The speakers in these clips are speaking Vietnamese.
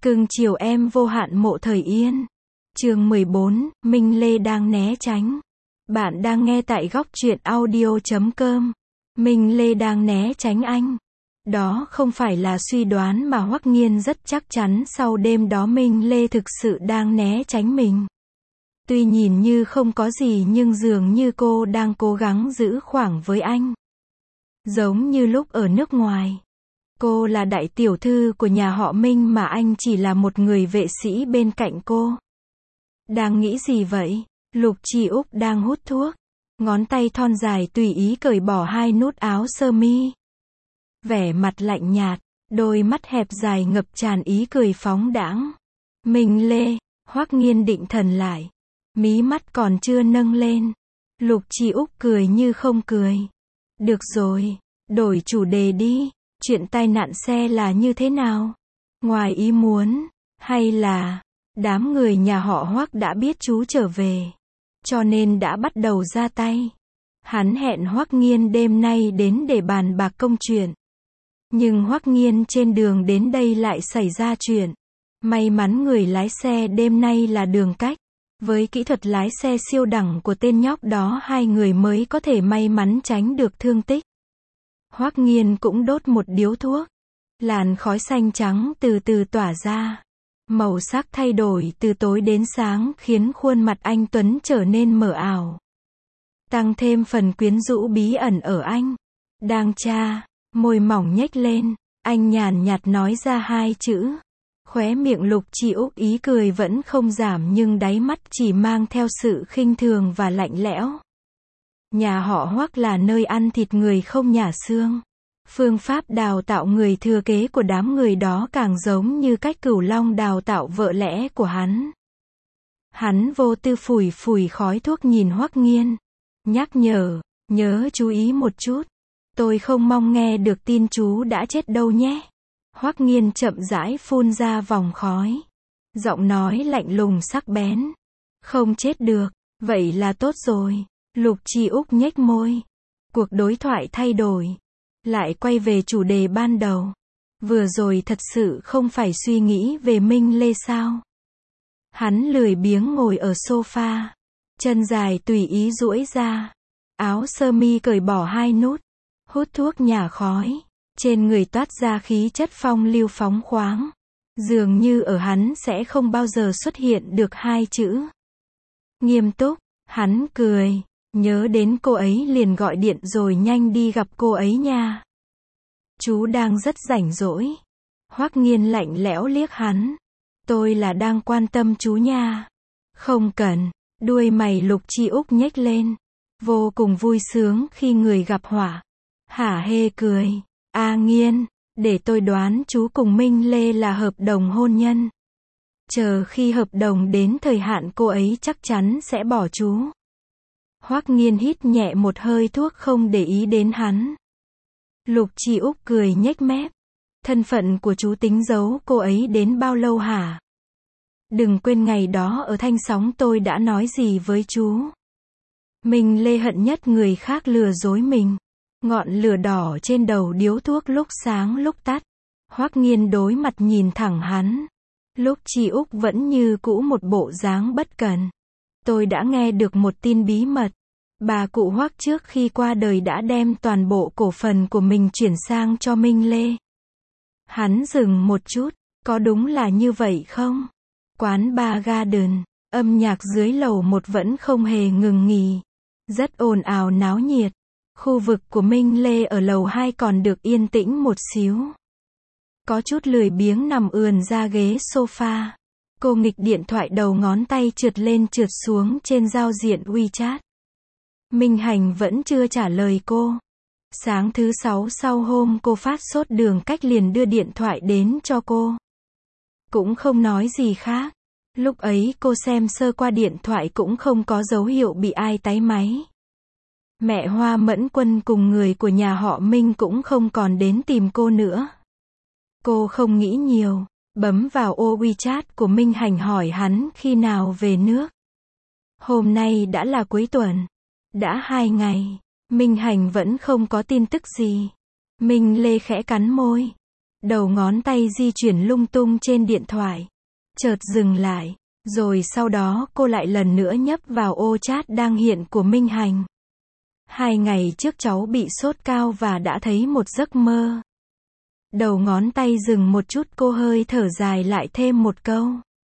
Cưng chiều em vô hạn Mộ Thời Yên. Chương 14, Minh Lê đang né tránh. Bạn đang nghe tại góc truyện audio.com. Minh Lê đang né tránh anh. Đó không phải là suy đoán mà Hoắc Nghiên rất chắc chắn, sau đêm đó Minh Lê thực sự đang né tránh mình. Tuy nhìn như không có gì nhưng dường như cô đang cố gắng giữ khoảng với anh. Giống như lúc ở nước ngoài. Cô là đại tiểu thư của nhà họ Minh mà anh chỉ là một người vệ sĩ bên cạnh cô. Đang nghĩ gì vậy? Lục Chi Úc đang hút thuốc. Ngón tay thon dài tùy ý cởi bỏ hai nút áo sơ mi. Vẻ mặt lạnh nhạt, đôi mắt hẹp dài ngập tràn ý cười phóng đãng. Minh Lê, Hoắc Nghiên định thần lại. Mí mắt còn chưa nâng lên. Lục Chi Úc cười như không cười. Được rồi, đổi chủ đề đi. Chuyện tai nạn xe là như thế nào? Ngoài ý muốn, hay là đám người nhà họ Hoắc đã biết chú trở về, cho nên đã bắt đầu ra tay. Hắn hẹn Hoắc Nghiên đêm nay đến để bàn bạc công chuyện. Nhưng Hoắc Nghiên trên đường đến đây lại xảy ra chuyện. May mắn người lái xe đêm nay là Đường Cách. Với kỹ thuật lái xe siêu đẳng của tên nhóc đó, hai người mới có thể may mắn tránh được thương tích. Hoắc Nghiên cũng đốt một điếu thuốc. Làn khói xanh trắng từ từ tỏa ra. Màu sắc thay đổi từ tối đến sáng khiến khuôn mặt anh tuấn trở nên mờ ảo. Tăng thêm phần quyến rũ bí ẩn ở anh. Đang tra, môi mỏng nhếch lên, anh nhàn nhạt nói ra hai chữ. Khóe miệng Lục Chi Úc ý cười vẫn không giảm nhưng đáy mắt chỉ mang theo sự khinh thường và lạnh lẽo. Nhà họ Hoắc là nơi ăn thịt người không nhả xương. Phương pháp đào tạo người thừa kế của đám người đó càng giống như cách Cửu Long đào tạo vợ lẽ của hắn. Hắn vô tư phủi phủi khói thuốc nhìn Hoắc Nghiên. Nhắc nhở, nhớ chú ý một chút. Tôi không mong nghe được tin chú đã chết đâu nhé. Hoắc Nghiên chậm rãi phun ra vòng khói. Giọng nói lạnh lùng sắc bén. Không chết được, vậy là tốt rồi. Lục Chi Úc nhếch môi. Cuộc đối thoại thay đổi. Lại quay về chủ đề ban đầu. Vừa rồi thật sự không phải suy nghĩ về Minh Lê sao? Hắn lười biếng ngồi ở sofa. Chân dài tùy ý duỗi ra. Áo sơ mi cởi bỏ hai nút. Hút thuốc nhả khói. Trên người toát ra khí chất phong lưu phóng khoáng. Dường như ở hắn sẽ không bao giờ xuất hiện được hai chữ nghiêm túc. Hắn cười. Nhớ đến cô ấy liền gọi điện rồi nhanh đi gặp cô ấy nha. Chú đang rất rảnh rỗi. Hoắc Nghiên lạnh lẽo liếc hắn. Tôi là đang quan tâm chú nha. Không cần. Đuôi mày Lục Chi Úc nhếch lên. Vô cùng vui sướng khi người gặp họa. Hả hê cười. A Nghiên, để tôi đoán chú cùng Minh Lê là hợp đồng hôn nhân. Chờ khi hợp đồng đến thời hạn cô ấy chắc chắn sẽ bỏ chú. Hoắc Nghiên hít nhẹ một hơi thuốc không để ý đến hắn. Lục Chi Úc cười nhếch mép. Thân phận của chú tính giấu cô ấy đến bao lâu hả? Đừng quên ngày đó ở Thanh Sóng tôi đã nói gì với chú. Minh Lê hận nhất người khác lừa dối mình. Ngọn lửa đỏ trên đầu điếu thuốc lúc sáng lúc tắt. Hoắc Nghiên đối mặt nhìn thẳng hắn. Lục Chi Úc vẫn như cũ một bộ dáng bất cần. Tôi đã nghe được một tin bí mật. Bà cụ Hoắc trước khi qua đời đã đem toàn bộ cổ phần của mình chuyển sang cho Minh Lê. Hắn dừng một chút. Có đúng là như vậy không? Quán bar Garden, âm nhạc dưới lầu một vẫn không hề ngừng nghỉ. Rất ồn ào náo nhiệt. Khu vực của Minh Lê ở lầu 2 còn được yên tĩnh một xíu. Có chút lười biếng nằm ườn ra ghế sofa. Cô nghịch điện thoại, đầu ngón tay trượt lên trượt xuống trên giao diện WeChat. Minh Hành vẫn chưa trả lời cô. Sáng thứ 6 sau hôm cô phát sốt, Đường Cách liền đưa điện thoại đến cho cô. Cũng không nói gì khác. Lúc ấy cô xem sơ qua điện thoại cũng không có dấu hiệu bị ai tái máy. Mẹ Hoa Mẫn Quân cùng người của nhà họ Minh cũng không còn đến tìm cô nữa. Cô không nghĩ nhiều, bấm vào ô WeChat của Minh Hành hỏi hắn khi nào về nước. Hôm nay đã là cuối tuần. Đã 2 ngày, Minh Hành vẫn không có tin tức gì. Minh Lê khẽ cắn môi. Đầu ngón tay di chuyển lung tung trên điện thoại. Chợt dừng lại. Rồi sau đó cô lại lần nữa nhấp vào ô chat đang hiện của Minh Hành. 2 ngày trước cháu bị sốt cao và đã thấy một giấc mơ. Đầu ngón tay dừng một chút, cô hơi thở dài lại thêm một câu.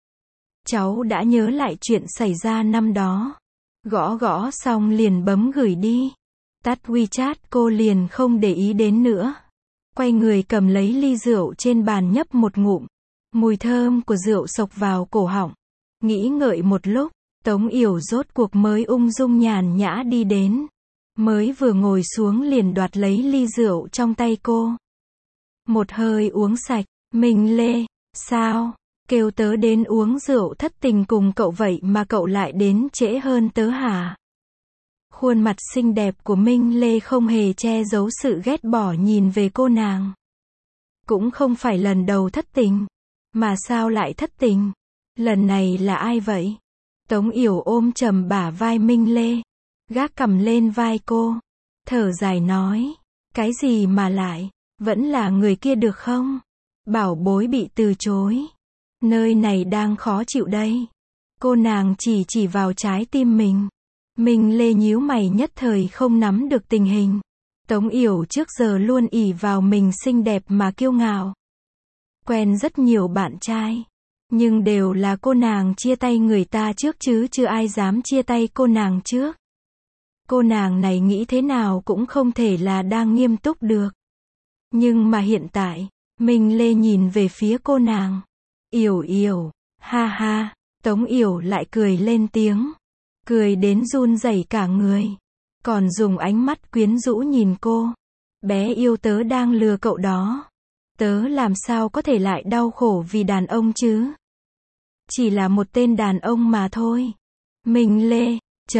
Cháu đã nhớ lại chuyện xảy ra năm đó. Gõ gõ xong liền bấm gửi đi. Tắt WeChat cô liền không để ý đến nữa. Quay người cầm lấy ly rượu trên bàn nhấp một ngụm. Mùi thơm của rượu xộc vào cổ họng. Nghĩ ngợi một lúc, Tống Yểu rốt cuộc mới ung dung nhàn nhã đi đến. Mới vừa ngồi xuống liền đoạt lấy ly rượu trong tay cô. Một hơi uống sạch. Minh Lê, sao? Kêu tớ đến uống rượu thất tình cùng cậu vậy mà cậu lại đến trễ hơn tớ hả? Khuôn mặt xinh đẹp của Minh Lê không hề che giấu sự ghét bỏ nhìn về cô nàng. Cũng không phải lần đầu thất tình. Mà sao lại thất tình? Lần này là ai vậy? Tống Yểu ôm chầm bả vai Minh Lê. Gác cằm lên vai cô. Thở dài nói. Cái gì mà lại? Vẫn là người kia được không? Bảo bối bị từ chối. Nơi này đang khó chịu đây. Cô nàng chỉ vào trái tim mình. Minh Lê nhíu mày nhất thời không nắm được tình hình. Tống Yểu trước giờ luôn ỷ vào mình xinh đẹp mà kiêu ngạo. Quen rất nhiều bạn trai. Nhưng đều là cô nàng chia tay người ta trước chứ chưa ai dám chia tay cô nàng trước. Cô nàng này nghĩ thế nào cũng không thể là đang nghiêm túc được. Nhưng mà hiện tại, Minh Lê nhìn về phía cô nàng. Yểu, ha ha, Tống Yểu lại cười lên tiếng. Cười đến run rẩy cả người. Còn dùng ánh mắt quyến rũ nhìn cô. Bé yêu tớ đang lừa cậu đó. Tớ làm sao có thể lại đau khổ vì đàn ông chứ? Chỉ là một tên đàn ông mà thôi. Minh Lê,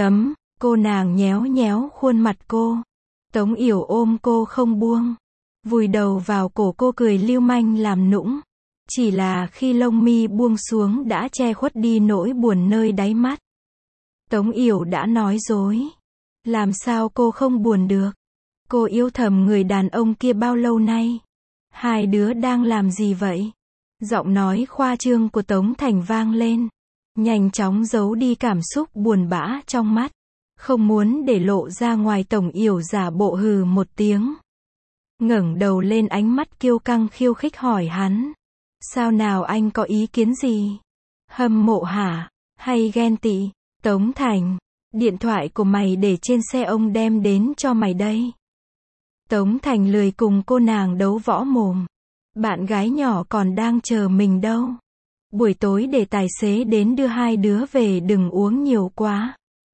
cô nàng nhéo nhéo khuôn mặt cô. Tống Yểu ôm cô không buông. Vùi đầu vào cổ cô cười lưu manh làm nũng. Chỉ là khi lông mi buông xuống đã che khuất đi nỗi buồn nơi đáy mắt. Tống Yểu đã nói dối. Làm sao cô không buồn được? Cô yêu thầm người đàn ông kia bao lâu nay? Hai đứa đang làm gì vậy? Giọng nói khoa trương của Tống Thành vang lên. Nhanh chóng giấu đi cảm xúc buồn bã trong mắt. Không muốn để lộ ra ngoài. Tống Yểu giả bộ hừ một tiếng. Ngẩng đầu lên, ánh mắt kiêu căng khiêu khích hỏi hắn. Sao nào, anh có ý kiến gì? Hâm mộ hả? Hay ghen tị? Tống Thành, điện thoại của mày để trên xe, ông đem đến cho mày đây. Tống Thành lười cùng cô nàng đấu võ mồm. Bạn gái nhỏ còn đang chờ mình đâu. Buổi tối để tài xế đến đưa hai đứa về, đừng uống nhiều quá.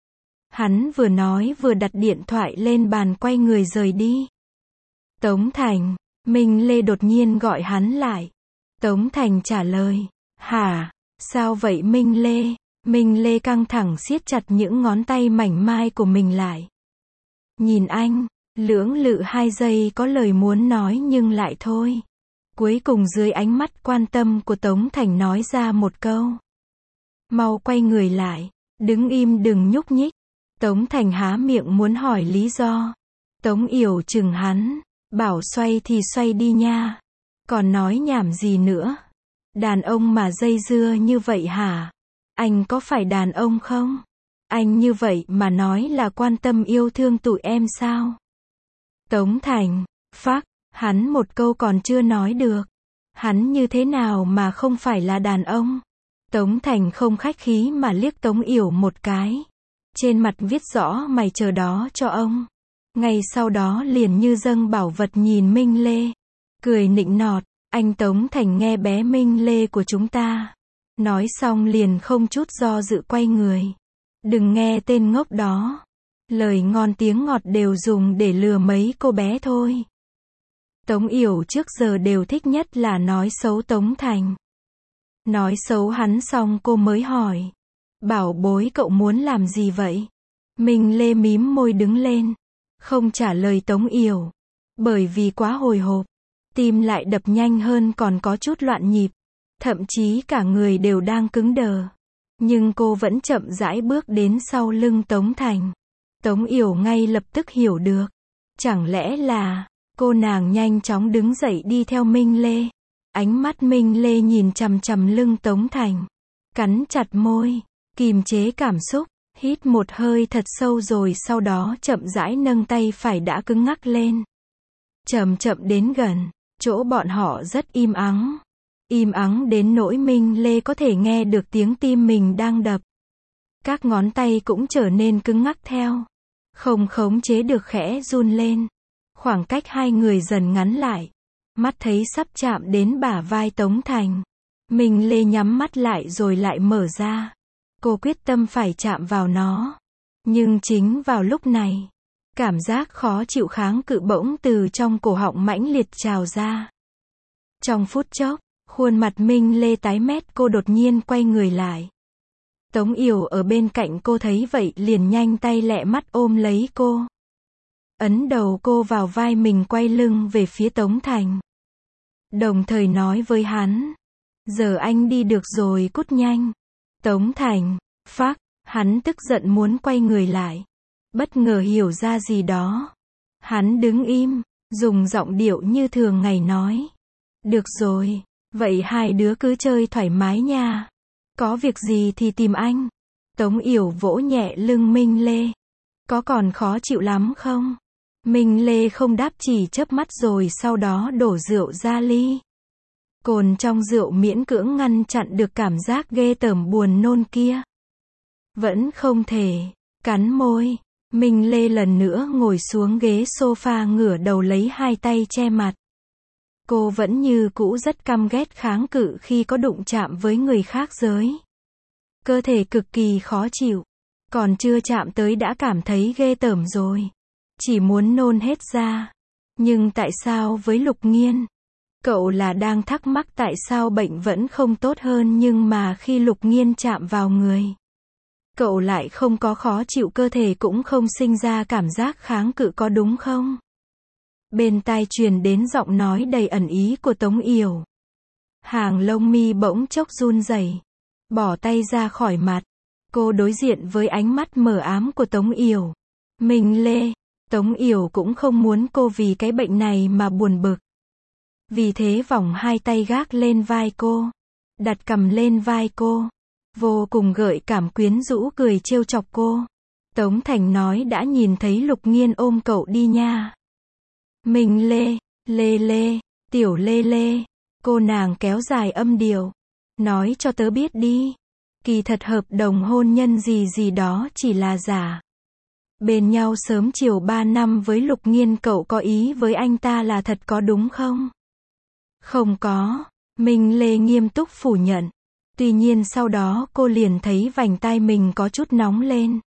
Hắn vừa nói vừa đặt điện thoại lên bàn quay người rời đi. Tống Thành, Minh Lê đột nhiên gọi hắn lại. Tống Thành trả lời. Hả? Sao vậy Minh Lê? Minh Lê căng thẳng siết chặt những ngón tay mảnh mai của mình lại. Nhìn anh, lưỡng lự 2 giây có lời muốn nói nhưng lại thôi. Cuối cùng dưới ánh mắt quan tâm của Tống Thành nói ra một câu. Mau quay người lại, đứng im đừng nhúc nhích. Tống Thành há miệng muốn hỏi lý do. Tống Yểu chừng hắn, bảo xoay thì xoay đi nha. Còn nói nhảm gì nữa? Đàn ông mà dây dưa như vậy hả? Anh có phải đàn ông không? Anh như vậy mà nói là quan tâm yêu thương tụi em sao? Tống Thành, phác, hắn một câu còn chưa nói được. Hắn như thế nào mà không phải là đàn ông? Tống Thành không khách khí mà liếc Tống Yểu một cái. Trên mặt viết rõ mày chờ đó cho ông. Ngay sau đó liền như dâng bảo vật nhìn Minh Lê. Cười nịnh nọt, anh Tống Thành nghe bé Minh Lê của chúng ta. Nói xong liền không chút do dự quay người. Đừng nghe tên ngốc đó. Lời ngon tiếng ngọt đều dùng để lừa mấy cô bé thôi. Tống Yểu trước giờ đều thích nhất là nói xấu Tống Thành. Nói xấu hắn xong cô mới hỏi. Bảo bối cậu muốn làm gì vậy? Minh Lê mím môi đứng lên. Không trả lời Tống Yểu. Bởi vì quá hồi hộp. Tim lại đập nhanh hơn, còn có chút loạn nhịp. Thậm chí cả người đều đang cứng đờ. Nhưng cô vẫn chậm rãi bước đến sau lưng Tống Thành. Tống Yểu ngay lập tức hiểu được. Chẳng lẽ là... Cô nàng nhanh chóng đứng dậy đi theo Minh Lê. Ánh mắt Minh Lê nhìn chằm chằm lưng Tống Thành. Cắn chặt môi, kìm chế cảm xúc, hít một hơi thật sâu rồi sau đó chậm rãi nâng tay phải đã cứng ngắc lên. Chậm chậm đến gần, chỗ bọn họ rất im ắng. Im ắng đến nỗi Minh Lê có thể nghe được tiếng tim mình đang đập. Các ngón tay cũng trở nên cứng ngắc theo. Không khống chế được khẽ run lên. Khoảng cách hai người dần ngắn lại. Mắt thấy sắp chạm đến bả vai Tống Thành. Minh Lê nhắm mắt lại rồi lại mở ra. Cô quyết tâm phải chạm vào nó. Nhưng chính vào lúc này, cảm giác khó chịu kháng cự bỗng từ trong cổ họng mãnh liệt trào ra. Trong phút chốc, khuôn mặt Minh Lê tái mét, cô đột nhiên quay người lại. Tống Yểu ở bên cạnh cô thấy vậy liền nhanh tay lẹ mắt ôm lấy cô. Ấn đầu cô vào vai mình, quay lưng về phía Tống Thành. Đồng thời nói với hắn, giờ anh đi được rồi, cút nhanh. Tống Thành, phác, hắn tức giận muốn quay người lại. Bất ngờ hiểu ra gì đó. Hắn đứng im, dùng giọng điệu như thường ngày nói. Được rồi, vậy hai đứa cứ chơi thoải mái nha. Có việc gì thì tìm anh. Tống Yểu vỗ nhẹ lưng Minh Lê. Có còn khó chịu lắm không? Minh Lê không đáp, chỉ chớp mắt rồi sau đó đổ rượu ra ly. Cồn trong rượu miễn cưỡng ngăn chặn được cảm giác ghê tởm buồn nôn kia. Vẫn không thể. Cắn môi. Minh Lê lần nữa ngồi xuống ghế sofa, ngửa đầu lấy hai tay che mặt. Cô vẫn như cũ rất căm ghét kháng cự khi có đụng chạm với người khác giới. Cơ thể cực kỳ khó chịu. Còn chưa chạm tới đã cảm thấy ghê tởm rồi. Chỉ muốn nôn hết ra. Nhưng tại sao với Lục Nghiên? Cậu là đang thắc mắc tại sao bệnh vẫn không tốt hơn nhưng mà khi Lục Nghiên chạm vào người, cậu lại không có khó chịu, cơ thể cũng không sinh ra cảm giác kháng cự, có đúng không? Bên tai truyền đến giọng nói đầy ẩn ý của Tống Yểu. Hàng lông mi bỗng chốc run rẩy, bỏ tay ra khỏi mặt. Cô đối diện với ánh mắt mờ ám của Tống Yểu. Minh Lê, Tống Yểu cũng không muốn cô vì cái bệnh này mà buồn bực. Vì thế vòng hai tay gác lên vai cô, đặt cằm lên vai cô, vô cùng gợi cảm quyến rũ cười trêu chọc cô. Tống Thành nói đã nhìn thấy Lục Nghiên ôm cậu đi nha. Minh Lê, Lê Lê, tiểu Lê Lê, cô nàng kéo dài âm điệu. Nói cho tớ biết đi. Kỳ thật hợp đồng hôn nhân gì gì đó chỉ là giả. Bên nhau sớm chiều 3 năm với Lục Nghiên, cậu có ý với anh ta là thật có đúng không? Không có. Minh Lê nghiêm túc phủ nhận. Tuy nhiên sau đó cô liền thấy vành tai mình có chút nóng lên.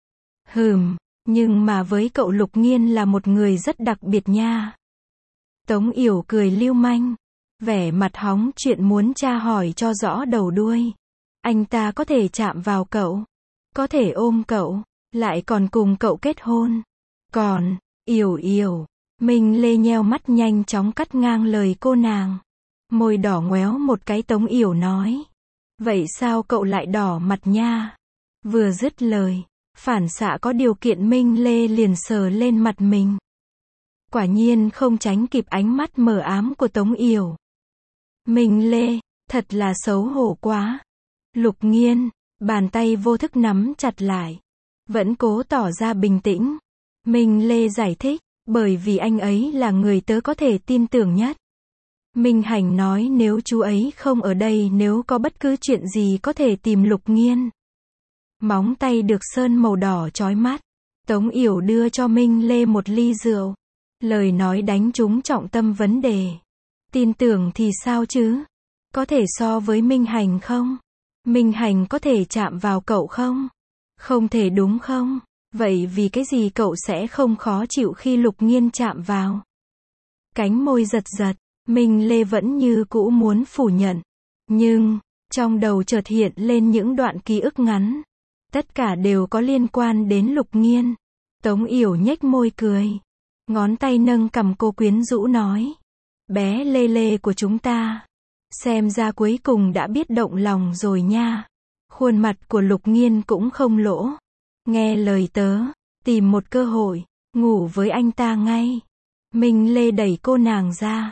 Nhưng mà với cậu Lục Nghiên là một người rất đặc biệt nha. Tống Yểu cười lưu manh, vẻ mặt hóng chuyện muốn tra hỏi cho rõ đầu đuôi. Anh ta có thể chạm vào cậu, có thể ôm cậu, lại còn cùng cậu kết hôn. Còn, Yểu, Minh Lê nheo mắt nhanh chóng cắt ngang lời cô nàng. Môi đỏ ngoéo một cái. Tống Yểu nói. Vậy sao cậu lại đỏ mặt nha? Vừa dứt lời, phản xạ có điều kiện Minh Lê liền sờ lên mặt mình. Quả nhiên không tránh kịp ánh mắt mờ ám của Tống Yểu. Minh Lê, thật là xấu hổ quá. Lục Nghiên, bàn tay vô thức nắm chặt lại. Vẫn cố tỏ ra bình tĩnh. Minh Lê giải thích, bởi vì anh ấy là người tớ có thể tin tưởng nhất. Minh Hành nói nếu chú ấy không ở đây, nếu có bất cứ chuyện gì có thể tìm Lục Nghiên. Móng tay được sơn màu đỏ chói mắt. Tống Yểu đưa cho Minh Lê một ly rượu. Lời nói đánh trúng trọng tâm vấn đề. Tin tưởng thì sao chứ? Có thể so với Minh Hành không? Minh Hành có thể chạm vào cậu không? Không thể đúng không? Vậy vì cái gì cậu sẽ không khó chịu khi Lục Nghiên chạm vào? Cánh môi giật giật, Minh Lê vẫn như cũ muốn phủ nhận. Nhưng, trong đầu chợt hiện lên những đoạn ký ức ngắn. Tất cả đều có liên quan đến Lục Nghiên. Tống Yểu nhếch môi cười. Ngón tay nâng cằm cô quyến rũ nói. Bé Lê Lê của chúng ta. Xem ra cuối cùng đã biết động lòng rồi nha. Khuôn mặt của Lục Nghiên cũng không lỗ. Nghe lời tớ, tìm một cơ hội, ngủ với anh ta ngay. Minh Lê đẩy cô nàng ra.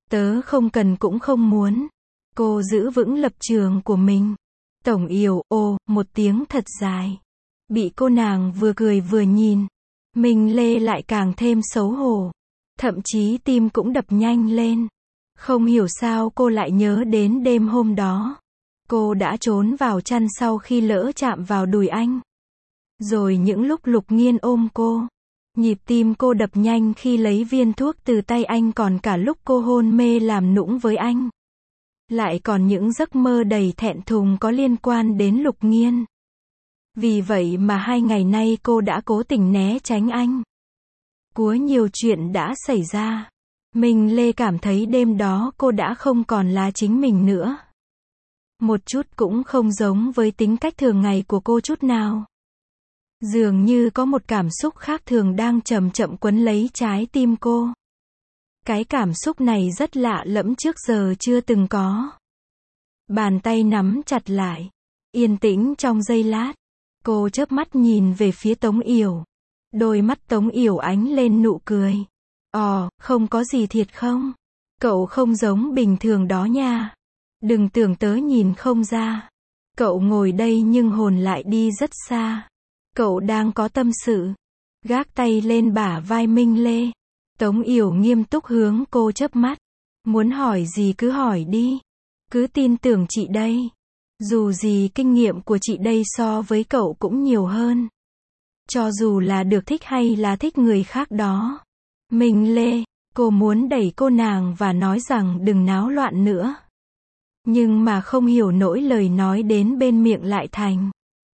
Tớ không cần cũng không muốn. Cô giữ vững lập trường của mình. Tổng Yểu, ồ, một tiếng thật dài. Bị cô nàng vừa cười vừa nhìn. Minh Lê lại càng thêm xấu hổ. Thậm chí tim cũng đập nhanh lên. Không hiểu sao cô lại nhớ đến đêm hôm đó. Cô đã trốn vào chăn sau khi lỡ chạm vào đùi anh. Rồi những lúc Lục Nghiên ôm cô. Nhịp tim cô đập nhanh khi lấy viên thuốc từ tay anh, còn cả lúc cô hôn mê làm nũng với anh. Lại còn những giấc mơ đầy thẹn thùng có liên quan đến Lục Nghiên. Vì vậy mà 2 ngày nay cô đã cố tình né tránh anh. Quá nhiều chuyện đã xảy ra. Minh Lê cảm thấy đêm đó cô đã không còn là chính mình nữa. Một chút cũng không giống với tính cách thường ngày của cô chút nào. Dường như có một cảm xúc khác thường đang chậm chậm quấn lấy trái tim cô. Cái cảm xúc này rất lạ lẫm, trước giờ chưa từng có. Bàn tay nắm chặt lại. Yên tĩnh trong giây lát. Cô chớp mắt nhìn về phía Tống Yểu. Đôi mắt Tống Yểu ánh lên nụ cười. Không có gì thiệt không? Cậu không giống bình thường đó nha. Đừng tưởng tớ nhìn không ra. Cậu ngồi đây nhưng hồn lại đi rất xa. Cậu đang có tâm sự. Gác tay lên bả vai Minh Lê. Tống Yểu nghiêm túc hướng cô chớp mắt. Muốn hỏi gì cứ hỏi đi. Cứ tin tưởng chị đây. Dù gì kinh nghiệm của chị đây so với cậu cũng nhiều hơn. Cho dù là được thích hay là thích người khác đó. Minh Lê, cô muốn đẩy cô nàng và nói rằng đừng náo loạn nữa. Nhưng mà không hiểu nỗi lời nói đến bên miệng lại thành.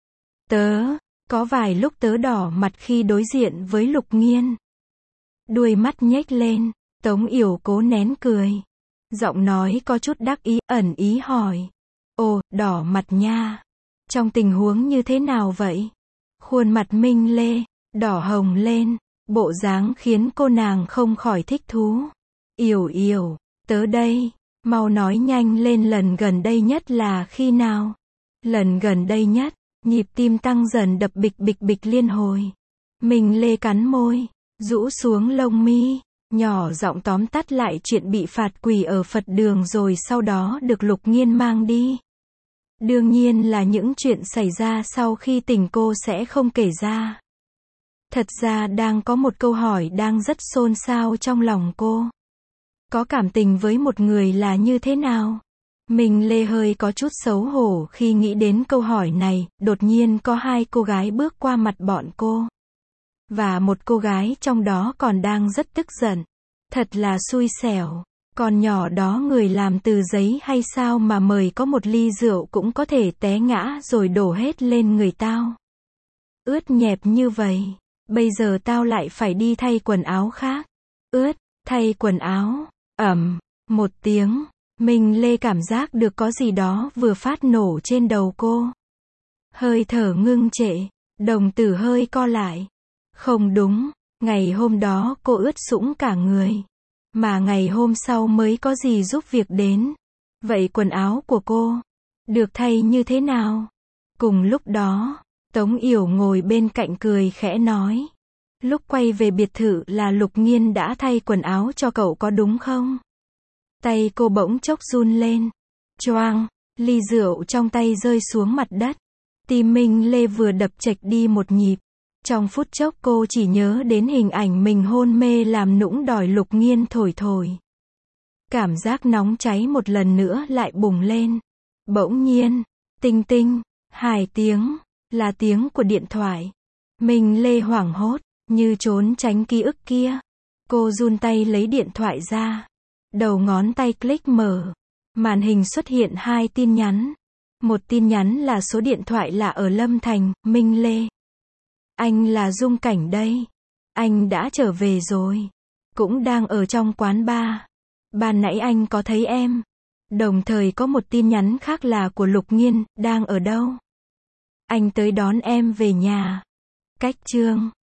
Có vài lúc tớ đỏ mặt khi đối diện với Lục Nghiên. Đuôi mắt nhếch lên, Tống Yểu cố nén cười. Giọng nói có chút đắc ý, ẩn ý hỏi. Ồ, đỏ mặt nha. Trong tình huống như thế nào vậy? Khuôn mặt Minh Lê, đỏ hồng lên. Bộ dáng khiến cô nàng không khỏi thích thú. Yểu, tớ đây. Mau nói nhanh lên, lần gần đây nhất là khi nào? Lần gần đây nhất. Nhịp tim tăng dần, đập bịch bịch bịch liên hồi. Minh Lê cắn môi, rũ xuống lông mi, nhỏ giọng tóm tắt lại chuyện bị phạt quỳ ở Phật đường rồi sau đó được Lục Nghiên mang đi. Đương nhiên là những chuyện xảy ra sau khi tỉnh cô sẽ không kể ra. Thật ra đang có một câu hỏi đang rất xôn xao trong lòng cô. Có cảm tình với một người là như thế nào? Minh Lê hơi có chút xấu hổ khi nghĩ đến câu hỏi này. Đột nhiên có 2 cô gái bước qua mặt bọn cô. Và một cô gái trong đó còn đang rất tức giận. Thật là xui xẻo. Con nhỏ đó người làm từ giấy hay sao mà mời có một ly rượu cũng có thể té ngã rồi đổ hết lên người tao. Ướt nhẹp như vậy. Bây giờ tao lại phải đi thay quần áo khác. Ướt, thay quần áo. Một tiếng. Minh Lê cảm giác được có gì đó vừa phát nổ trên đầu cô. Hơi thở ngưng trệ. Đồng tử hơi co lại. Không đúng. Ngày hôm đó cô ướt sũng cả người. Mà ngày hôm sau mới có gì giúp việc đến. Vậy quần áo của cô được thay như thế nào? Cùng lúc đó, Tống Yểu ngồi bên cạnh cười khẽ nói. Lúc quay về biệt thự là Lục Nghiên đã thay quần áo cho cậu có đúng không? Tay cô bỗng chốc run lên. Choang, ly rượu trong tay rơi xuống mặt đất. Tim Minh Lê vừa đập chệch đi một nhịp. Trong phút chốc cô chỉ nhớ đến hình ảnh mình hôn mê làm nũng đòi Lục Nghiên thổi. Cảm giác nóng cháy một lần nữa lại bùng lên. Bỗng nhiên, tinh tinh, 2 tiếng, là tiếng của điện thoại. Minh Lê hoảng hốt, như trốn tránh ký ức kia. Cô run tay lấy điện thoại ra. Đầu ngón tay click mở. Màn hình xuất hiện 2 tin nhắn. Một tin nhắn là số điện thoại là ở Lâm Thành. Minh Lê. Anh là Dung Cảnh đây. Anh đã trở về rồi. Cũng đang ở trong quán bar. Ban nãy anh có thấy em. Đồng thời có một tin nhắn khác là của Lục Nghiên. Đang ở đâu? Anh tới đón em về nhà. Cách chương